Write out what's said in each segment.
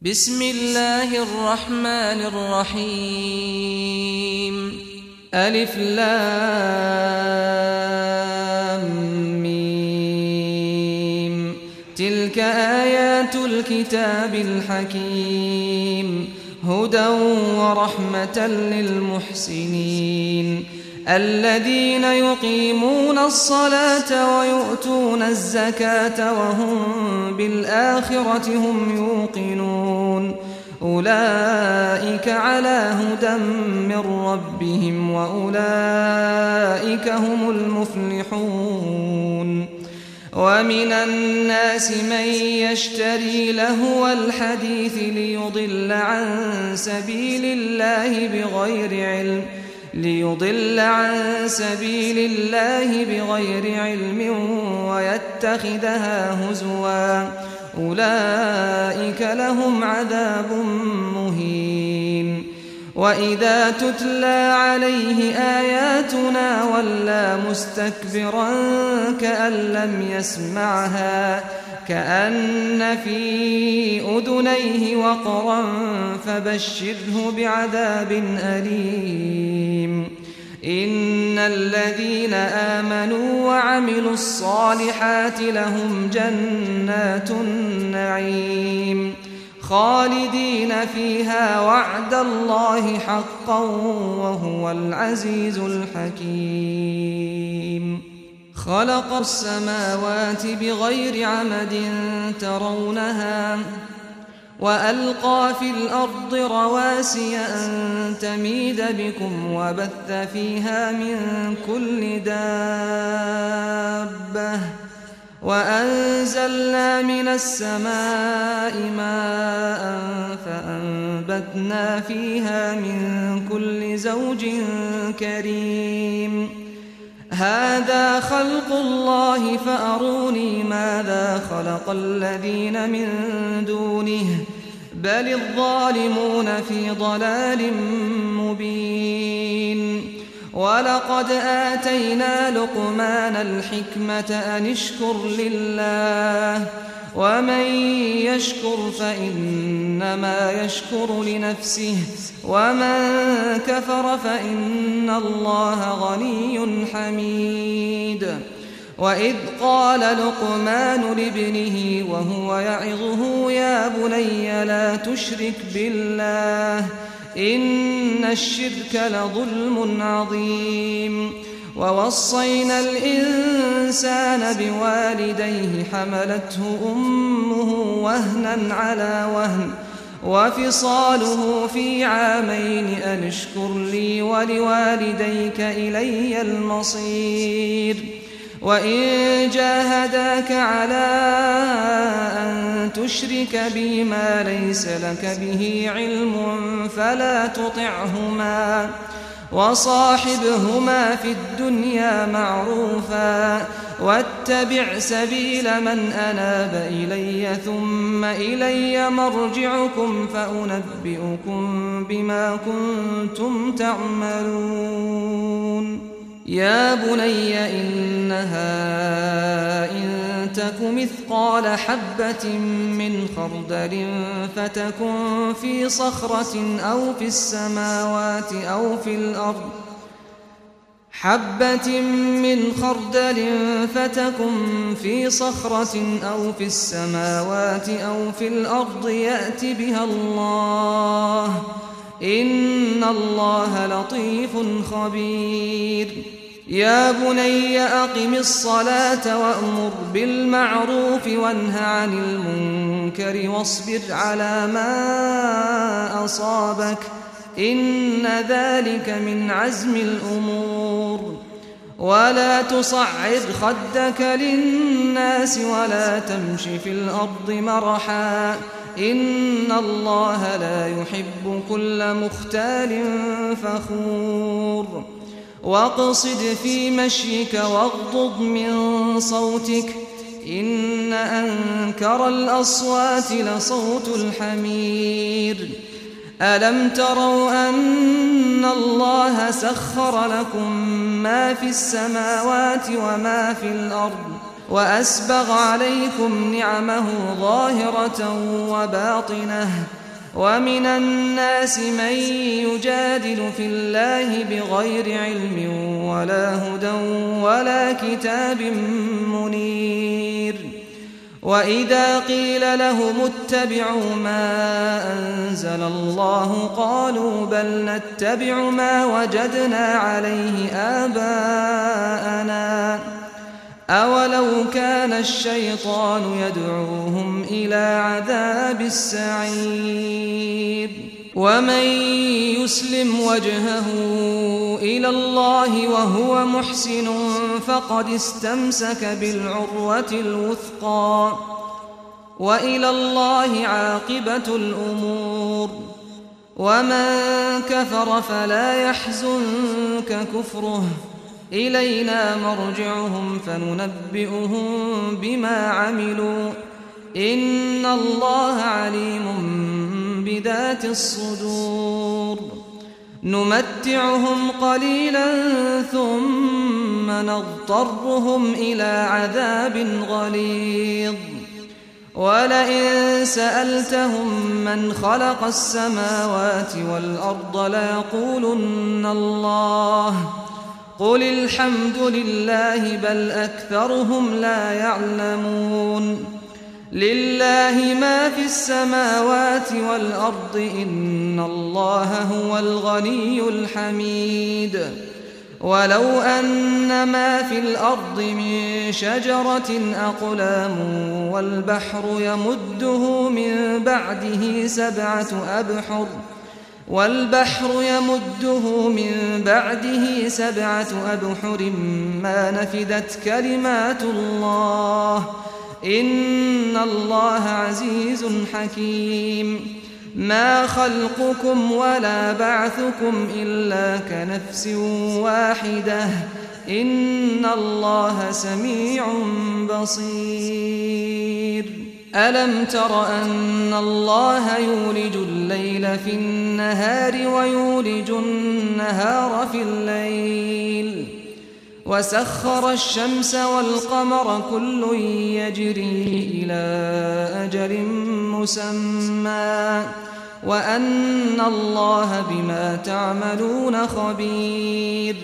بسم الله الرحمن الرحيم ألف لام ميم تلك آيات الكتاب الحكيم هدى ورحمة للمحسنين الذين يقيمون الصلاة ويؤتون الزكاة وهم بالآخرة هم يوقنون أولئك على هدى من ربهم وأولئك هم المفلحون ومن الناس من يشتري لهو الحديث ليضل عن سبيل الله بغير علم ويتخذها هزوا أولئك لهم عذاب مهين وإذا تتلى عليه آياتنا ولى مستكبرا كأن لم يسمعها كأن في أذنيه وقرا فبشره بعذاب أليم إن الذين آمنوا وعملوا الصالحات لهم جنات النعيم خالدين فيها وعد الله حقا وهو العزيز الحكيم خلق السماوات بغير عمد ترونها وألقى في الأرض رواسي أن تميد بكم وبث فيها من كل دابة وأنزلنا من السماء ماء فأنبتنا فيها من كل زوج كريم هذا خلق الله فأروني ماذا خلق الذين من دونه بل الظالمون في ضلال مبين ولقد آتينا لقمان الحكمة أن اشكر لله ومن يشكر فإنما يشكر لنفسه ومن كفر فإن الله غني حميد وإذ قال لقمان لابنه وهو يعظه يا بني لا تشرك بالله إن الشرك لظلم عظيم ووصينا الإنسان بوالديه حملته أمه وهنا على وهن وفصاله في عامين أن اشكر لي ولوالديك إلي المصير وإن جاهداك على أن تشرك بي ما ليس لك به علم فلا تطعهما وصاحبهما في الدنيا معروفا واتبع سبيل من أناب إلي ثم إلي مرجعكم فأنبئكم بما كنتم تعملون يا بني إنها إن تك مثقال حبة من خردل فتكن في صخرة أو في السماوات أو في الأرض حبة من خردل فتكن في صخرة أو في السماوات أو في الأرض يأت بها الله إن الله لطيف خبير يا بني أقم الصلاة وأمر بالمعروف وانه عن المنكر واصبر على ما أصابك إن ذلك من عزم الأمور ولا تصعد خدك للناس ولا تمش في الأرض مرحا إن الله لا يحب كل مختال فخور واقصد في مشيك واغضض من صوتك إن أنكر الأصوات لصوت الحمير ألم تروا أن الله سخر لكم ما في السماوات وما في الأرض وأسبغ عليكم نعمه ظاهرة وباطنة ومن الناس من يجادل في الله بغير علم ولا هدى ولا كتاب منير وإذا قيل لهم اتبعوا ما أنزل الله قالوا بل نتبع ما وجدنا عليه آباءنا أولو كان الشيطان يدعوهم إلى عذاب السعير ومن يسلم وجهه إلى الله وهو محسن فقد استمسك بالعروة الوثقى وإلى الله عاقبة الأمور ومن كفر فلا يحزنك كفره إلينا مرجعهم فننبئهم بما عملوا إن الله عليم بذات الصدور نمتعهم قليلا ثم نضطرهم إلى عذاب غليظ ولئن سألتهم من خلق السماوات والأرض ليقولن الله قل الحمد لله بل أكثرهم لا يعلمون لله ما في السماوات والأرض إن الله هو الغني الحميد ولو أن ما في الأرض من شجرة أقلام والبحر يمده من بعده سبعة أبحر ما نفدت كلمات الله إن الله عزيز حكيم ما خلقكم ولا بعثكم إلا كنفس واحدة إن الله سميع بصير ألم تر أن الله يولج الليل في النهار ويولج النهار في الليل وسخر الشمس والقمر كل يجري إلى أجل مسمى وأن الله بما تعملون خبير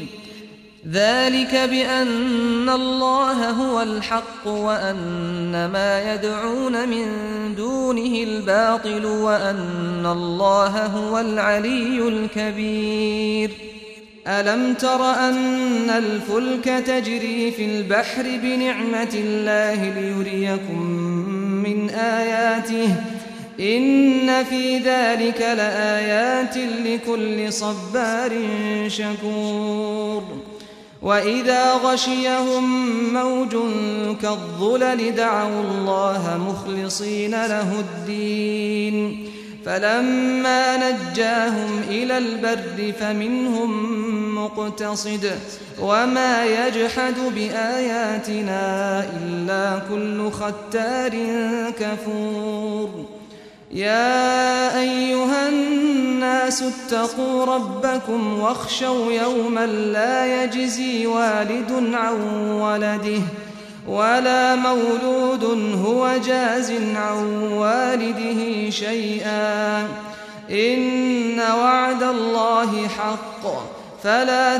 ذلك بأن الله هو الحق وأن ما يدعون من دونه الباطل وأن الله هو العلي الكبير ألم تر أن الفلك تجري في البحر بنعمة الله ليريكم من آياته إن في ذلك لآيات لكل صبار شكور وإذا غشيهم موج كالظلل دعوا الله مخلصين له الدين فلما نجاهم إلى البر فمنهم مقتصد وما يجحد بآياتنا إلا كل ختار كفور يا أيها الناس اتقوا ربكم واخشوا يوما لا يجزي والد عن ولده ولا مولود هو جاز عن والده شيئا إن وعد الله حق فلا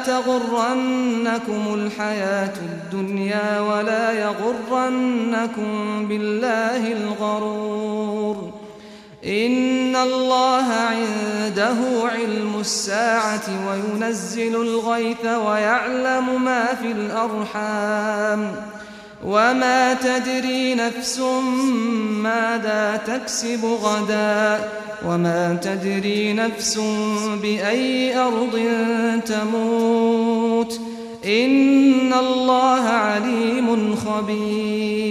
تغرنكم الحياة الدنيا ولا يغرنكم بالله الغرور إن الله عنده علم الساعة وينزل الغيث ويعلم ما في الأرحام وما تدري نفس ماذا تكسب غدا وما تدري نفس بأي أرض تموت إن الله عليم خبير